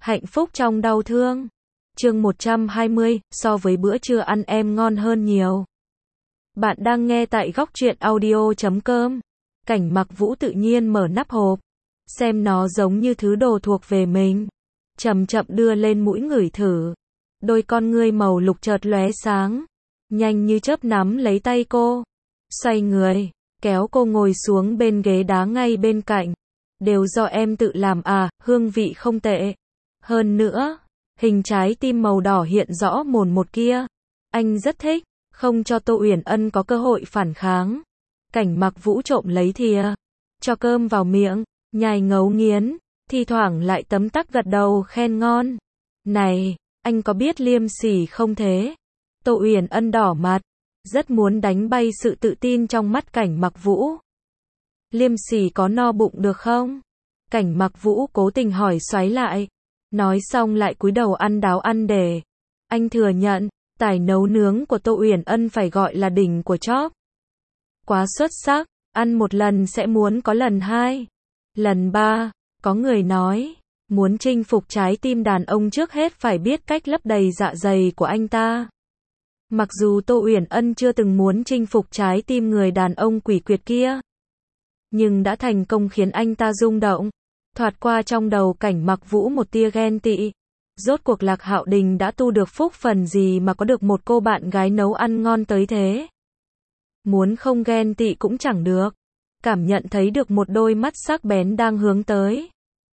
Hạnh phúc trong đau thương. Chương 120, so với bữa trưa ăn em ngon hơn nhiều. Bạn đang nghe tại góc truyện audio.com. Cảnh Mặc Vũ tự nhiên mở nắp hộp, xem nó giống như thứ đồ thuộc về mình. Chậm chậm đưa lên mũi ngửi thử. Đôi con ngươi màu lục chợt lóe sáng, nhanh như chớp nắm lấy tay cô, xoay người, kéo cô ngồi xuống bên ghế đá ngay bên cạnh. Đều do em tự làm à, hương vị không tệ. Hơn nữa, hình trái tim màu đỏ hiện rõ mồn một kia. Anh rất thích, không cho Tô Uyển Ân có cơ hội phản kháng. Cảnh Mặc Vũ trộm lấy thìa, cho cơm vào miệng, nhai ngấu nghiến, thi thoảng lại tấm tắc gật đầu khen ngon. Này, anh có biết liêm sỉ không thế? Tô Uyển Ân đỏ mặt, rất muốn đánh bay sự tự tin trong mắt Cảnh Mặc Vũ. Liêm sỉ có no bụng được không? Cảnh Mặc Vũ cố tình hỏi xoáy lại. Nói xong lại cúi đầu ăn đáo ăn để. Anh thừa nhận, tài nấu nướng của Tô Uyển Ân phải gọi là đỉnh của chóp. Quá xuất sắc, ăn một lần sẽ muốn có lần hai, lần ba. Có người nói, muốn chinh phục trái tim đàn ông trước hết phải biết cách lấp đầy dạ dày của anh ta. Mặc dù Tô Uyển Ân chưa từng muốn chinh phục trái tim người đàn ông quỷ quyệt kia, nhưng đã thành công khiến anh ta rung động. Thoạt qua trong đầu Cảnh Mặc Vũ một tia ghen tị. Rốt cuộc Lạc Hạo Đình đã tu được phúc phần gì mà có được một cô bạn gái nấu ăn ngon tới thế. Muốn không ghen tị cũng chẳng được. Cảm nhận thấy được một đôi mắt sắc bén đang hướng tới.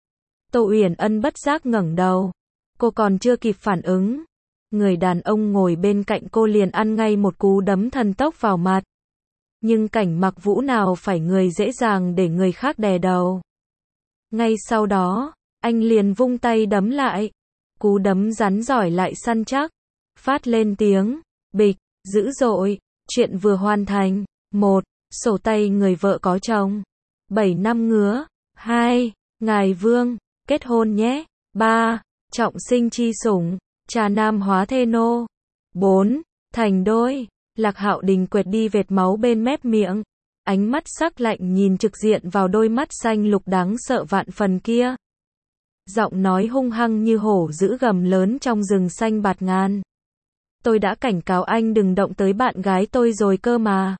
Tô Uyển Ân bất giác ngẩng đầu. Cô còn chưa kịp phản ứng, người đàn ông ngồi bên cạnh cô liền ăn ngay một cú đấm thần tốc vào mặt. Nhưng Cảnh Mặc Vũ nào phải người dễ dàng để người khác đè đầu. Ngay sau đó, anh liền vung tay đấm lại. Cú đấm rắn giỏi lại săn chắc, phát lên tiếng bịch dữ dội. Chuyện vừa hoàn thành. 1. Sổ tay người vợ có chồng. 7 năm ngứa. 2. Ngài Vương, kết hôn nhé. 3. Trọng sinh chi sủng, trà nam hóa thê nô. 4. Thành đôi. Lạc Hạo Đình quệt đi vệt máu bên mép miệng. Ánh mắt sắc lạnh nhìn trực diện vào đôi mắt xanh lục đáng sợ vạn phần kia. Giọng nói hung hăng như hổ dữ gầm lớn trong rừng xanh bạt ngàn. Tôi đã cảnh cáo anh đừng động tới bạn gái tôi rồi cơ mà.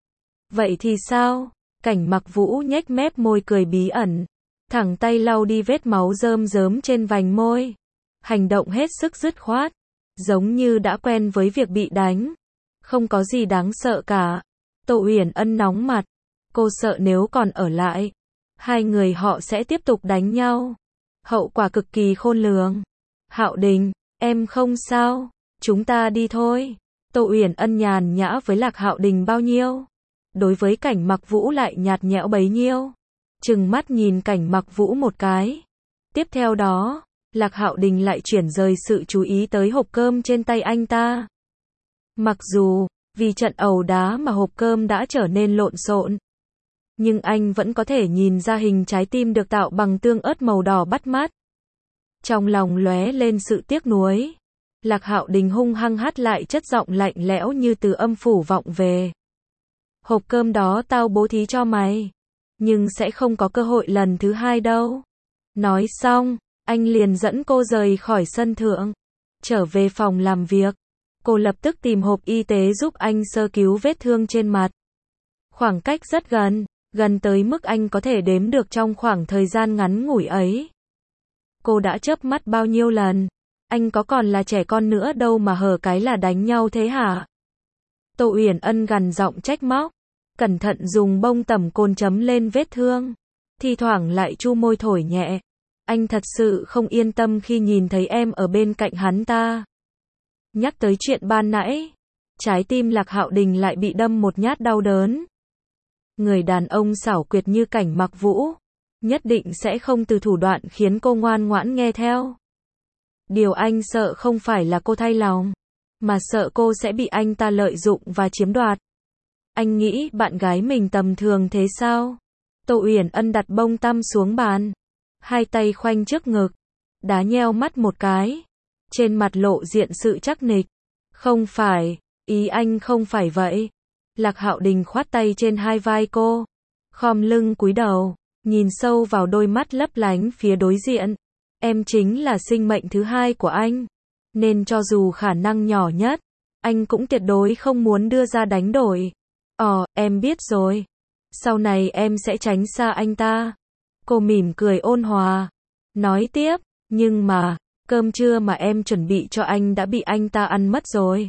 Vậy thì sao? Cảnh Mặc Vũ nhếch mép môi cười bí ẩn, thẳng tay lau đi vết máu rơm rớm trên vành môi. Hành động hết sức dứt khoát, giống như đã quen với việc bị đánh. Không có gì đáng sợ cả. Tô Uyển Ân nóng mặt. Cô sợ nếu còn ở lại, hai người họ sẽ tiếp tục đánh nhau. Hậu quả cực kỳ khôn lường. Hạo Đình, em không sao, chúng ta đi thôi. Tô Uyển Ân nhàn nhã với Lạc Hạo Đình bao nhiêu, đối với Cảnh Mặc Vũ lại nhạt nhẽo bấy nhiêu. Trừng mắt nhìn Cảnh Mặc Vũ một cái. Tiếp theo đó, Lạc Hạo Đình lại chuyển rời sự chú ý tới hộp cơm trên tay anh ta. Mặc dù, vì trận ẩu đá mà hộp cơm đã trở nên lộn xộn, nhưng anh vẫn có thể nhìn ra hình trái tim được tạo bằng tương ớt màu đỏ bắt mắt. Trong lòng lóe lên sự tiếc nuối. Lạc Hạo Đình hung hăng hắt lại chất giọng lạnh lẽo như từ âm phủ vọng về. Hộp cơm đó tao bố thí cho mày, nhưng sẽ không có cơ hội lần thứ hai đâu. Nói xong, anh liền dẫn cô rời khỏi sân thượng, trở về phòng làm việc. Cô lập tức tìm hộp y tế giúp anh sơ cứu vết thương trên mặt. Khoảng cách rất gần, gần tới mức anh có thể đếm được trong khoảng thời gian ngắn ngủi ấy. Cô đã chớp mắt bao nhiêu lần, anh có còn là trẻ con nữa đâu mà hở cái là đánh nhau thế hả? Tô Uyển Ân gằn giọng trách móc, cẩn thận dùng bông tẩm cồn chấm lên vết thương, thi thoảng lại chu môi thổi nhẹ. Anh thật sự không yên tâm khi nhìn thấy em ở bên cạnh hắn ta. Nhắc tới chuyện ban nãy, trái tim Lạc Hạo Đình lại bị đâm một nhát đau đớn. Người đàn ông xảo quyệt như Cảnh Mặc Vũ, nhất định sẽ không từ thủ đoạn khiến cô ngoan ngoãn nghe theo. Điều anh sợ không phải là cô thay lòng, mà sợ cô sẽ bị anh ta lợi dụng và chiếm đoạt. Anh nghĩ bạn gái mình tầm thường thế sao? Tô Uyển Ân đặt bông tăm xuống bàn, hai tay khoanh trước ngực, đá nheo mắt một cái, trên mặt lộ diện sự chắc nịch. Không phải, ý anh không phải vậy. Lạc Hạo Đình khoát tay trên hai vai cô, khom lưng cúi đầu, nhìn sâu vào đôi mắt lấp lánh phía đối diện. Em chính là sinh mệnh thứ hai của anh. Nên cho dù khả năng nhỏ nhất, anh cũng tuyệt đối không muốn đưa ra đánh đổi. Em biết rồi. Sau này em sẽ tránh xa anh ta. Cô mỉm cười ôn hòa. Nói tiếp, nhưng mà, cơm trưa mà em chuẩn bị cho anh đã bị anh ta ăn mất rồi.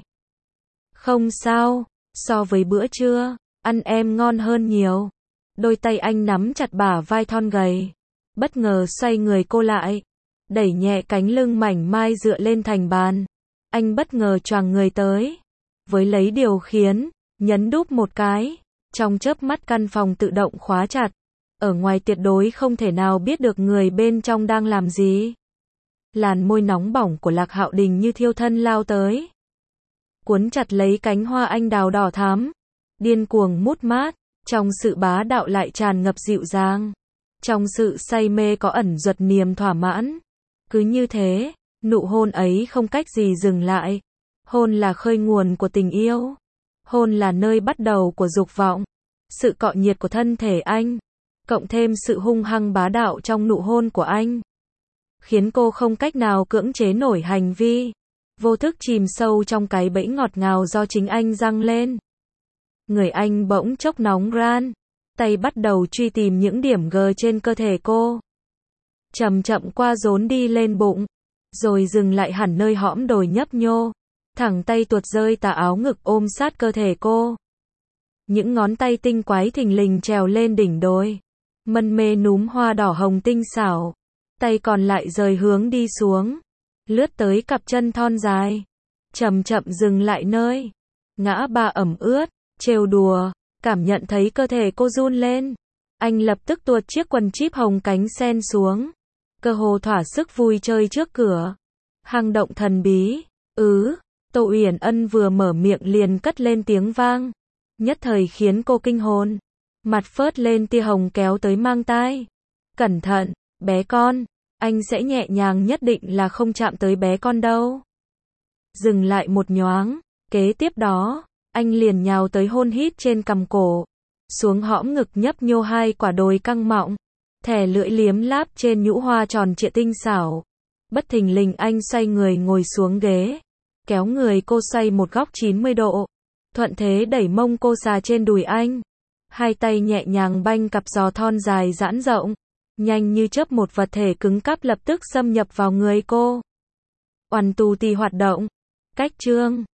Không sao, so với bữa trưa, ăn em ngon hơn nhiều. Đôi tay anh nắm chặt bả vai thon gầy. Bất ngờ xoay người cô lại. Đẩy nhẹ cánh lưng mảnh mai dựa lên thành bàn. Anh bất ngờ choàng người tới. Với lấy điều khiển, nhấn đúp một cái. Trong chớp mắt căn phòng tự động khóa chặt. Ở ngoài tuyệt đối không thể nào biết được người bên trong đang làm gì. Làn môi nóng bỏng của Lạc Hạo Đình như thiêu thân lao tới. Cuốn chặt lấy cánh hoa anh đào đỏ thắm. Điên cuồng mút mát. Trong sự bá đạo lại tràn ngập dịu dàng. Trong sự say mê có ẩn duật niềm thỏa mãn. Cứ như thế, nụ hôn ấy không cách gì dừng lại. Hôn là khơi nguồn của tình yêu. Hôn là nơi bắt đầu của dục vọng. Sự cọ nhiệt của thân thể anh, cộng thêm sự hung hăng bá đạo trong nụ hôn của anh, khiến cô không cách nào cưỡng chế nổi hành vi. Vô thức chìm sâu trong cái bẫy ngọt ngào do chính anh giăng lên. Người anh bỗng chốc nóng ran. Tay bắt đầu truy tìm những điểm G trên cơ thể cô. Chậm chậm qua rốn đi lên bụng. Rồi dừng lại hẳn nơi hõm đồi nhấp nhô. Thẳng tay tuột rơi tà áo ngực ôm sát cơ thể cô. Những ngón tay tinh quái thình lình trèo lên đỉnh đồi. Mân mê núm hoa đỏ hồng tinh xảo. Tay còn lại rời hướng đi xuống. Lướt tới cặp chân thon dài. Chậm chậm dừng lại nơi ngã ba ẩm ướt. Trêu đùa. Cảm nhận thấy cơ thể cô run lên. Anh lập tức tuột chiếc quần chíp hồng cánh sen xuống. Cơ hồ thỏa sức vui chơi trước cửa. Hang động thần bí. Tô Uyển Ân vừa mở miệng liền cất lên tiếng vang. Nhất thời khiến cô kinh hồn. Mặt phớt lên tia hồng kéo tới mang tai. Cẩn thận, bé con. Anh sẽ nhẹ nhàng, nhất định là không chạm tới bé con đâu. Dừng lại một nhoáng. Kế tiếp đó, anh liền nhào tới hôn hít trên cằm cổ. Xuống hõm ngực nhấp nhô hai quả đồi căng mọng. Thè lưỡi liếm láp trên nhũ hoa tròn trịa tinh xảo. Bất thình lình anh xoay người ngồi xuống ghế. Kéo người cô xoay một góc 90 độ. Thuận thế đẩy mông cô xà trên đùi anh. Hai tay nhẹ nhàng banh cặp giò thon dài giãn rộng. Nhanh như chớp một vật thể cứng cáp lập tức xâm nhập vào người cô. Oằn tù tì hoạt động. Cách chương